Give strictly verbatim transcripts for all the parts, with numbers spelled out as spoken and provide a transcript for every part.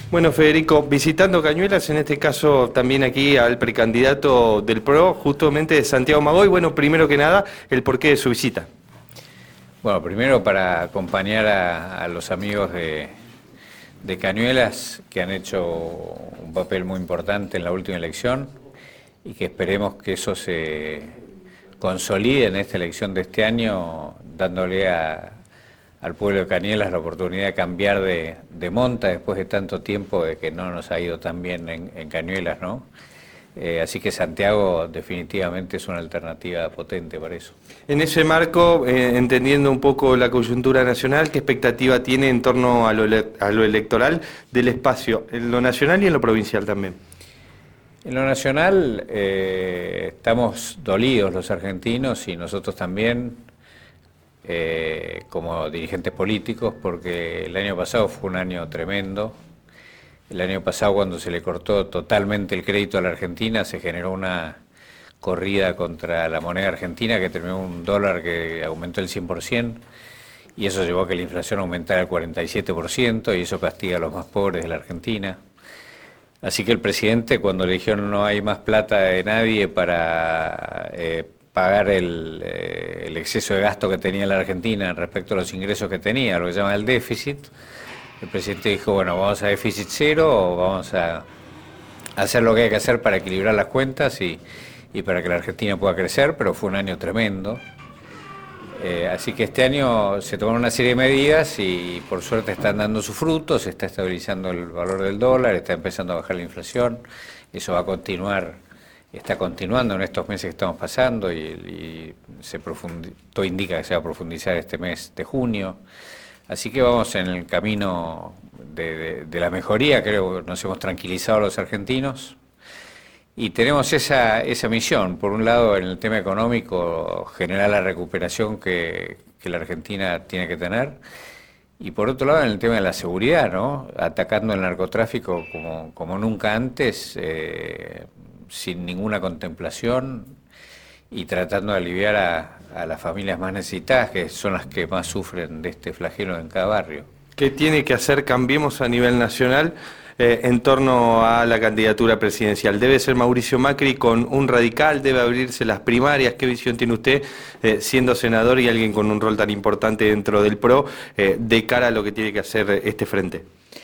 Bueno, Federico, visitando Cañuelas, en este caso también aquí al precandidato del P R O, justamente Santiago Magoy. Bueno, primero que nada, el porqué de su visita. Bueno, primero para acompañar a, a los amigos de, de Cañuelas, que han hecho un papel muy importante en la última elección y que esperemos que eso se consolide en esta elección de este año, dándole a al pueblo de Cañuelas la oportunidad de cambiar de, de monta después de tanto tiempo de que no nos ha ido tan bien en, en Cañuelas, ¿no? Eh, así que Santiago definitivamente es una alternativa potente para eso. En ese marco, eh, entendiendo un poco la coyuntura nacional, ¿qué expectativa tiene en torno a lo, a lo electoral del espacio, en lo nacional y en lo provincial también? En lo nacional eh, estamos dolidos los argentinos y nosotros también, Eh, como dirigentes políticos, porque el año pasado fue un año tremendo. El año pasado, cuando se le cortó totalmente el crédito a la Argentina, se generó una corrida contra la moneda argentina que terminó un dólar que aumentó el cien por ciento, y eso llevó a que la inflación aumentara el cuarenta y siete por ciento, y eso castiga a los más pobres de la Argentina. Así que el presidente, cuando le dijeron no hay más plata de nadie para eh, pagar el, eh, el exceso de gasto que tenía la Argentina respecto a los ingresos que tenía, lo que se llama el déficit, el presidente dijo, bueno, vamos a déficit cero o vamos a hacer lo que hay que hacer para equilibrar las cuentas y, y para que la Argentina pueda crecer, pero fue un año tremendo. Eh, así que este año se tomaron una serie de medidas y por suerte están dando sus frutos, se está estabilizando el valor del dólar, está empezando a bajar la inflación, eso va a continuar. Está continuando en estos meses que estamos pasando y, y se todo indica que se va a profundizar este mes de junio. Así que vamos en el camino de, de, de la mejoría, creo que nos hemos tranquilizado los argentinos y tenemos esa, esa misión. Por un lado, en el tema económico, generar la recuperación que, que la Argentina tiene que tener. Y por otro lado, en el tema de la seguridad, ¿no? Atacando el narcotráfico como, como nunca antes, eh, sin ninguna contemplación y tratando de aliviar a, a las familias más necesitadas, que son las que más sufren de este flagelo en cada barrio. ¿Qué tiene que hacer Cambiemos a nivel nacional eh, en torno a la candidatura presidencial? ¿Debe ser Mauricio Macri con un radical? ¿Debe abrirse las primarias? ¿Qué visión tiene usted, eh, siendo senador y alguien con un rol tan importante dentro del P R O, eh, de cara a lo que tiene que hacer este frente?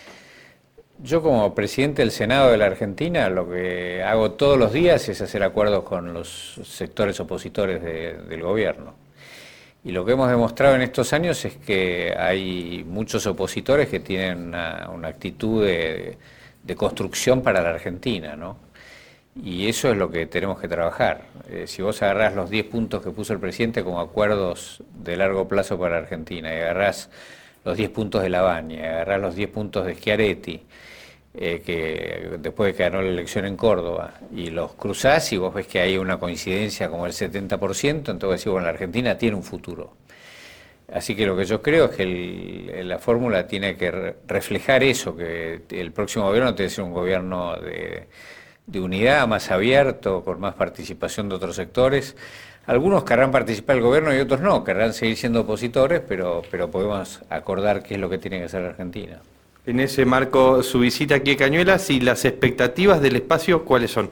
Yo como presidente del Senado de la Argentina lo que hago todos los días es hacer acuerdos con los sectores opositores de, del gobierno. Y lo que hemos demostrado en estos años es que hay muchos opositores que tienen una, una actitud de, de construcción para la Argentina, ¿no? Y eso es lo que tenemos que trabajar. Eh, si vos agarrás los diez puntos que puso el presidente como acuerdos de largo plazo para la Argentina, y agarrás los diez puntos de Lavagna, y agarrás los diez puntos de Schiaretti, eh, que después de que ganó la elección en Córdoba, y los cruzás y vos ves que hay una coincidencia como el setenta por ciento, entonces decís, bueno, la Argentina tiene un futuro. Así que lo que yo creo es que el, la fórmula tiene que re reflejar eso, que el próximo gobierno tiene que ser un gobierno de, de unidad, más abierto, con más participación de otros sectores. Algunos querrán participar del gobierno y otros no, querrán seguir siendo opositores, pero, pero podemos acordar qué es lo que tiene que hacer la Argentina. En ese marco, su visita aquí a Cañuelas y las expectativas del espacio, ¿cuáles son?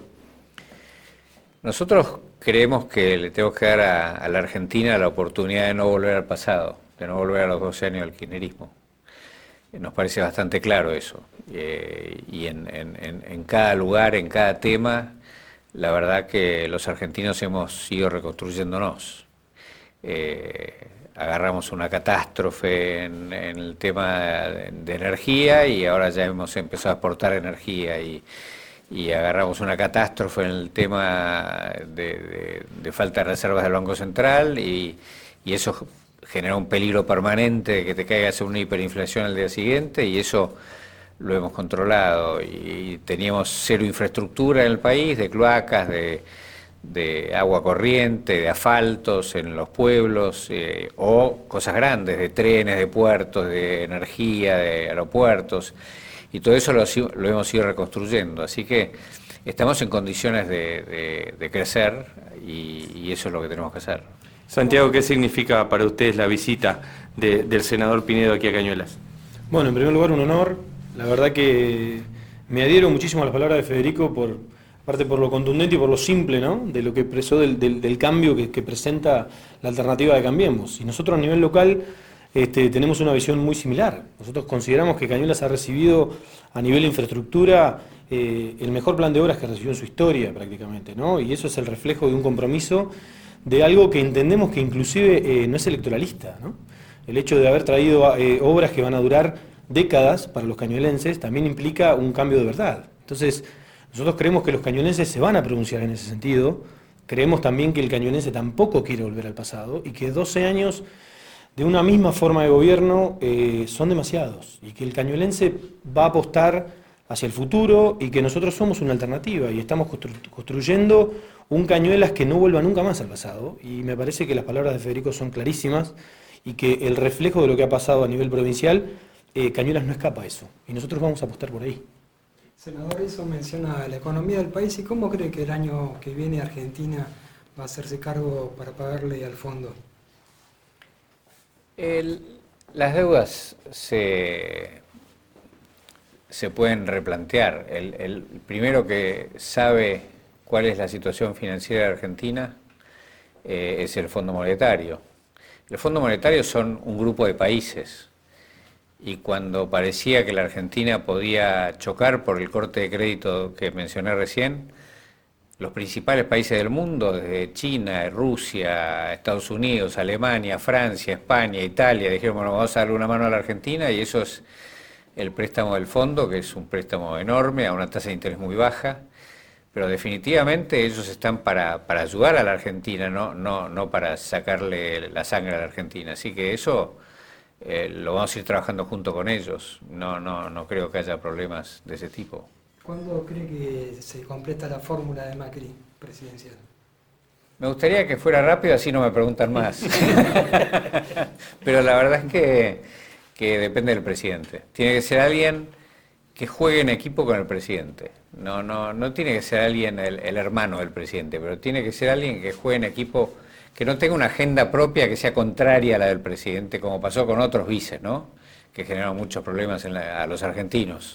Nosotros creemos que le tenemos que dar a, a la Argentina la oportunidad de no volver al pasado, de no volver a los doce años del kirchnerismo. Nos parece bastante claro eso. Eh, y en, en, en cada lugar, en cada tema, la verdad que los argentinos hemos ido reconstruyéndonos. Eh, agarramos una catástrofe en, en el tema de, de energía y ahora ya hemos empezado a exportar energía y, y agarramos una catástrofe en el tema de, de, de falta de reservas del Banco Central y, y eso genera un peligro permanente de que te caigas en una hiperinflación al día siguiente y eso lo hemos controlado y teníamos cero infraestructura en el país, de cloacas, de, de agua corriente, de asfaltos en los pueblos, eh, o cosas grandes, de trenes, de puertos, de energía, de aeropuertos, y todo eso lo, lo hemos ido reconstruyendo, así que estamos en condiciones de, de, de crecer y, y eso es lo que tenemos que hacer. Santiago, ¿qué significa para ustedes la visita de, del senador Pinedo aquí a Cañuelas? Bueno, en primer lugar un honor, La verdad que me adhiero muchísimo a las palabras de Federico, por, aparte por lo contundente y por lo simple, ¿no?, de lo que expresó del, del, del cambio que, que presenta la alternativa de Cambiemos. Y nosotros a nivel local este, tenemos una visión muy similar. Nosotros consideramos que Cañuelas ha recibido a nivel de infraestructura eh, el mejor plan de obras que recibió en su historia prácticamente, ¿no? Y eso es el reflejo de un compromiso de algo que entendemos que inclusive eh, no es electoralista, ¿no? El hecho de haber traído eh, obras que van a durar décadas para los cañuelenses también implica un cambio de verdad. Entonces, nosotros creemos que los cañuelenses se van a pronunciar en ese sentido. Creemos también que el cañuelense tampoco quiere volver al pasado y que doce años de una misma forma de gobierno eh, son demasiados y que el cañuelense va a apostar hacia el futuro y que nosotros somos una alternativa y estamos constru construyendo un Cañuelas que no vuelva nunca más al pasado. Y me parece que las palabras de Federico son clarísimas y que el reflejo de lo que ha pasado a nivel provincial, eh, Cañuelas no escapa a eso y nosotros vamos a apostar por ahí. Senador, eso menciona la economía del país y ¿cómo cree que el año que viene Argentina va a hacerse cargo para pagarle al fondo? El, las deudas se, se pueden replantear. El, el primero que sabe cuál es la situación financiera de Argentina eh, es el Fondo Monetario. El Fondo Monetario son un grupo de países y cuando parecía que la Argentina podía chocar por el corte de crédito que mencioné recién, los principales países del mundo, desde China, Rusia, Estados Unidos, Alemania, Francia, España, Italia, dijeron, bueno, vamos a darle una mano a la Argentina y eso es el préstamo del fondo, que es un préstamo enorme, a una tasa de interés muy baja, pero definitivamente ellos están para, para ayudar a la Argentina, no, no, no para sacarle la sangre a la Argentina. Así que eso eh, lo vamos a ir trabajando junto con ellos. No, no, no creo que haya problemas de ese tipo. ¿Cuándo cree que se completa la fórmula de Macri presidencial? Me gustaría que fuera rápido, así no me preguntan más. Pero la verdad es que, que depende del presidente. Tiene que ser alguien que juegue en equipo con el presidente. No, no, no tiene que ser alguien, el, el hermano del presidente, pero tiene que ser alguien que juegue en equipo, que no tenga una agenda propia que sea contraria a la del presidente, como pasó con otros vices, ¿no?, que generaron muchos problemas en la, a los argentinos.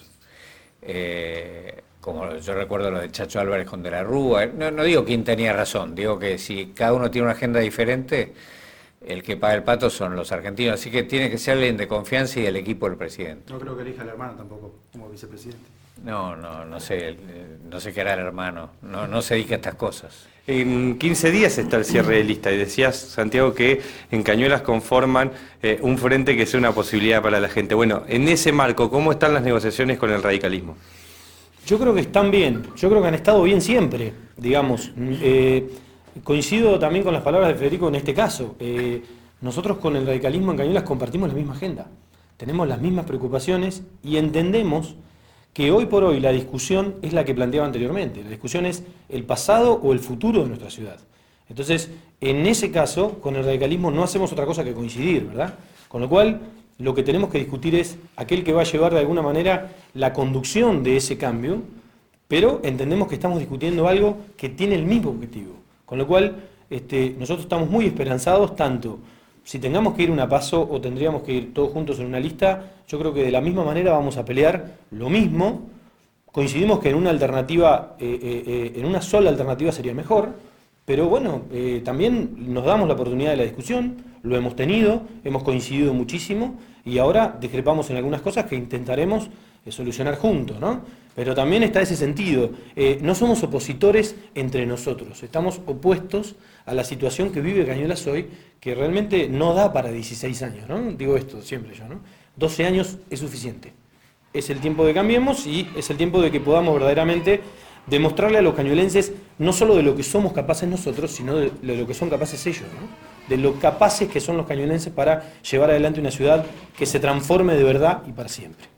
Eh, como yo recuerdo lo de Chacho Álvarez con De la Rúa, no, no digo quién tenía razón, digo que si cada uno tiene una agenda diferente, el que paga el pato son los argentinos, así que tiene que ser alguien de confianza y del equipo del presidente. No creo que elija al hermano tampoco como vicepresidente. No, no, no sé, no sé qué hará el hermano, no, no se dedica a estas cosas. En quince días está el cierre de lista y decías, Santiago, que en Cañuelas conforman eh, un frente que sea una posibilidad para la gente. Bueno, en ese marco, ¿cómo están las negociaciones con el radicalismo? Yo creo que están bien, yo creo que han estado bien siempre, digamos. Eh, coincido también con las palabras de Federico en este caso. Eh, nosotros con el radicalismo en Cañuelas compartimos la misma agenda, tenemos las mismas preocupaciones y entendemos que hoy por hoy la discusión es la que planteaba anteriormente. La discusión es el pasado o el futuro de nuestra ciudad. Entonces, en ese caso, con el radicalismo no hacemos otra cosa que coincidir, ¿verdad? Con lo cual, lo que tenemos que discutir es aquel que va a llevar de alguna manera la conducción de ese cambio, pero entendemos que estamos discutiendo algo que tiene el mismo objetivo. Con lo cual, este, nosotros estamos muy esperanzados, tanto si tengamos que ir una paso o tendríamos que ir todos juntos en una lista, yo creo que de la misma manera vamos a pelear lo mismo. Coincidimos que en una alternativa, eh, eh, en una sola alternativa sería mejor, pero bueno, eh, también nos damos la oportunidad de la discusión, lo hemos tenido, hemos coincidido muchísimo y ahora discrepamos en algunas cosas que intentaremos eh, solucionar juntos, ¿no? Pero también está ese sentido, eh, no somos opositores entre nosotros, estamos opuestos a la situación que vive Cañuelas hoy, que realmente no da para dieciséis años, ¿no? Digo esto siempre yo, ¿no? doce años es suficiente. Es el tiempo de Cambiemos y es el tiempo de que podamos verdaderamente demostrarle a los cañuelenses no solo de lo que somos capaces nosotros, sino de, de lo que son capaces ellos, ¿no? De lo capaces que son los cañuelenses para llevar adelante una ciudad que se transforme de verdad y para siempre.